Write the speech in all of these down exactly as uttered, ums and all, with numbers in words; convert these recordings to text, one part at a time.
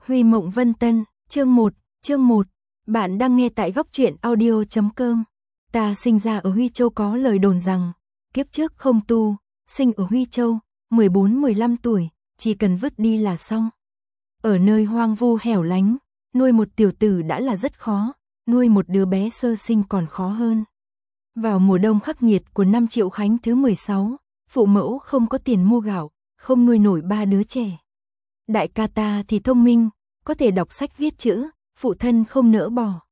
Huy Mộng Vân Tân, chương một, chương một. Bạn đang nghe tại góc truyện audio chấm com. Ta sinh ra ở Huy Châu, có lời đồn rằng kiếp trước không tu, sinh ở Huy Châu, mười bốn mười lăm tuổi, chỉ cần vứt đi là xong. Ở nơi hoang vu hẻo lánh, nuôi một tiểu tử đã là rất khó, nuôi một đứa bé sơ sinh còn khó hơn. Vào mùa đông khắc nghiệt của năm Triệu Khánh thứ mười sáu, phụ mẫu không có tiền mua gạo, không nuôi nổi ba đứa trẻ. Đại ca ta thì thông minh, có thể đọc sách viết chữ, phụ thân không nỡ bỏ.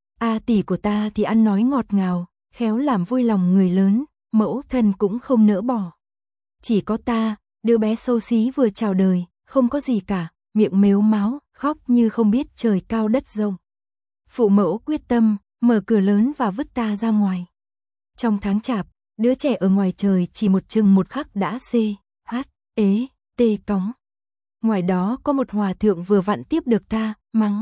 A tỷ của ta thì ăn nói ngọt ngào, khéo làm vui lòng người lớn, mẫu thân cũng không nỡ bỏ. Chỉ có ta, đứa bé xấu xí vừa chào đời, không có gì cả, miệng mếu máo, khóc như không biết trời cao đất rộng. Phụ mẫu quyết tâm, mở cửa lớn và vứt ta ra ngoài. Trong tháng chạp, đứa trẻ ở ngoài trời chỉ một chừng một khắc đã xê, hát, ế, tê cóng. Ngoài đó có một hòa thượng vừa vặn tiếp được ta, mắng.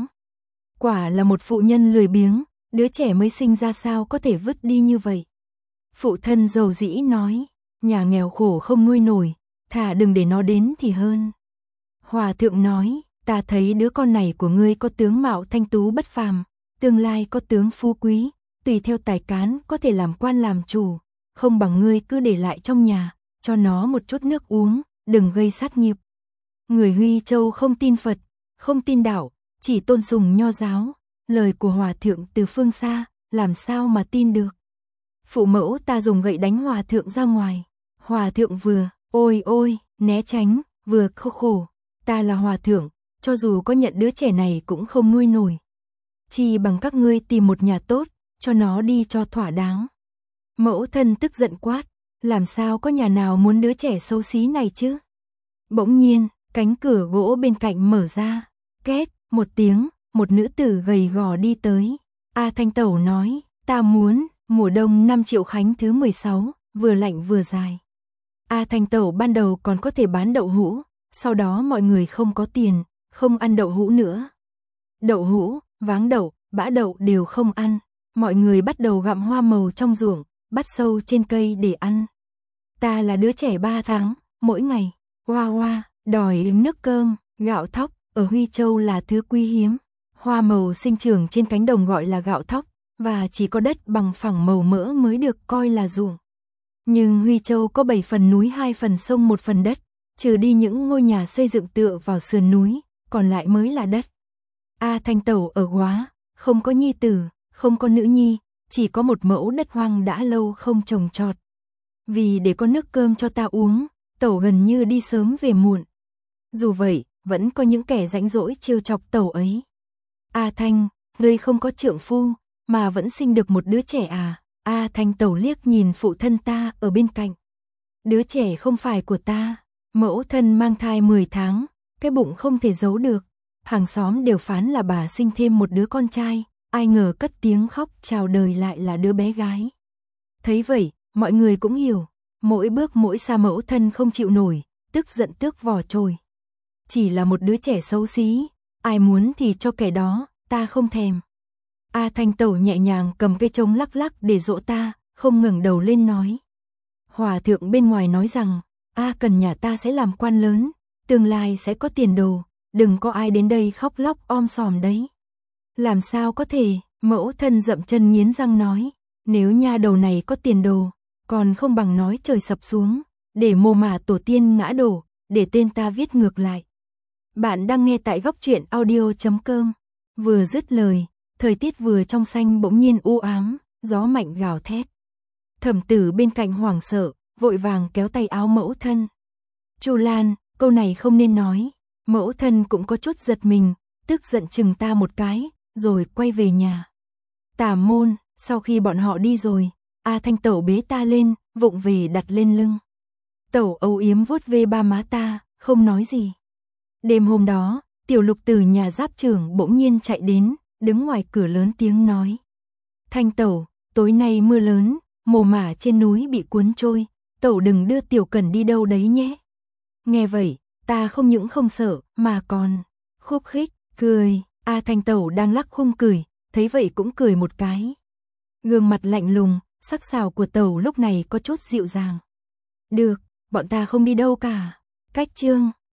Quả là một phụ nhân lười biếng, đứa trẻ mới sinh ra sao có thể vứt đi như vậy. Phụ thân dầu dĩ nói, nhà nghèo khổ không nuôi nổi, thà đừng để nó đến thì hơn. Hòa thượng nói, ta thấy đứa con này của ngươi có tướng mạo thanh tú bất phàm, tương lai có tướng phú quý, tùy theo tài cán có thể làm quan làm chủ, không bằng ngươi cứ để lại trong nhà, cho nó một chút nước uống, đừng gây sát nghiệp. Người Huy Châu không tin Phật, không tin đạo, chỉ tôn sùng nho giáo, lời của hòa thượng từ phương xa, làm sao mà tin được. Phụ mẫu ta dùng gậy đánh hòa thượng ra ngoài, hòa thượng vừa, ôi ôi, né tránh, vừa khổ khổ, ta là hòa thượng, cho dù có nhận đứa trẻ này cũng không nuôi nổi. Chỉ bằng các ngươi tìm một nhà tốt, cho nó đi cho thỏa đáng. Mẫu thân tức giận quát, làm sao có nhà nào muốn đứa trẻ xấu xí này chứ. Bỗng nhiên, cánh cửa gỗ bên cạnh mở ra, két, một tiếng, một nữ tử gầy gò đi tới. A Thanh Tẩu nói, ta muốn, mùa đông năm Triệu Khánh thứ mười sáu, vừa lạnh vừa dài. A Thanh Tẩu ban đầu còn có thể bán đậu hũ, sau đó mọi người không có tiền, không ăn đậu hũ nữa. Đậu hũ, váng đậu, bã đậu đều không ăn, mọi người bắt đầu gặm hoa màu trong ruộng, bắt sâu trên cây để ăn. Ta là đứa trẻ ba tháng, mỗi ngày, hoa hoa, đòi nước cơm, gạo thóc, ở Huy Châu là thứ quý hiếm. Hoa màu sinh trưởng trên cánh đồng gọi là gạo thóc, và chỉ có đất bằng phẳng màu mỡ mới được coi là ruộng. Nhưng Huy Châu có bảy phần núi, hai phần sông, một phần đất, trừ đi những ngôi nhà xây dựng tựa vào sườn núi, còn lại mới là đất. A Thanh Tẩu ở Góa, không có nhi tử, không có nữ nhi, chỉ có một mẫu đất hoang đã lâu không trồng trọt. Vì để có nước cơm cho ta uống, Tẩu gần như đi sớm về muộn. Dù vậy, vẫn có những kẻ rãnh rỗi trêu chọc Tẩu ấy. A Thanh, ngươi không có trượng phu, mà vẫn sinh được một đứa trẻ à? A Thanh Tẩu liếc nhìn phụ thân ta ở bên cạnh. Đứa trẻ không phải của ta, mẫu thân mang thai mười tháng, cái bụng không thể giấu được. Hàng xóm đều phán là bà sinh thêm một đứa con trai, ai ngờ cất tiếng khóc chào đời lại là đứa bé gái. Thấy vậy, mọi người cũng hiểu, mỗi bước mỗi xa mẫu thân không chịu nổi, tức giận tước vỏ trồi. Chỉ là một đứa trẻ xấu xí, ai muốn thì cho kẻ đó, ta không thèm. A Thanh Tẩu nhẹ nhàng cầm cây trống lắc lắc để dỗ ta, không ngẩng đầu lên nói. Hòa thượng bên ngoài nói rằng, A Cần nhà ta sẽ làm quan lớn, tương lai sẽ có tiền đồ, đừng có ai đến đây khóc lóc om sòm đấy. Làm sao có thể, mẫu thân dậm chân nghiến răng nói, nếu nha đầu này có tiền đồ, còn không bằng nói trời sập xuống, để mồ mả tổ tiên ngã đổ, để tên ta viết ngược lại. Bạn đang nghe tại góc truyện audio chấm com. Vừa dứt lời, thời tiết vừa trong xanh bỗng nhiên u ám, gió mạnh gào thét. Thẩm Tử bên cạnh hoảng sợ, vội vàng kéo tay áo mẫu thân. Chu Lan, câu này không nên nói. Mẫu thân cũng có chút giật mình, tức giận chừng ta một cái, rồi quay về nhà. Tà môn, sau khi bọn họ đi rồi, A Thanh Tẩu bế ta lên, vụng về đặt lên lưng. Tẩu âu yếm vuốt ve ba má ta, không nói gì. Đêm hôm đó, Tiểu Lục từ nhà giáp trưởng bỗng nhiên chạy đến, đứng ngoài cửa lớn tiếng nói. Thanh Tẩu, tối nay mưa lớn, mồ mả trên núi bị cuốn trôi, Tẩu đừng đưa Tiểu Cẩn đi đâu đấy nhé. Nghe vậy, ta không những không sợ, mà còn khúc khích, cười. A Thanh Tẩu đang lắc khung cười, thấy vậy cũng cười một cái. Gương mặt lạnh lùng, sắc sảo của Tẩu lúc này có chút dịu dàng. Được, bọn ta không đi đâu cả. Cách chương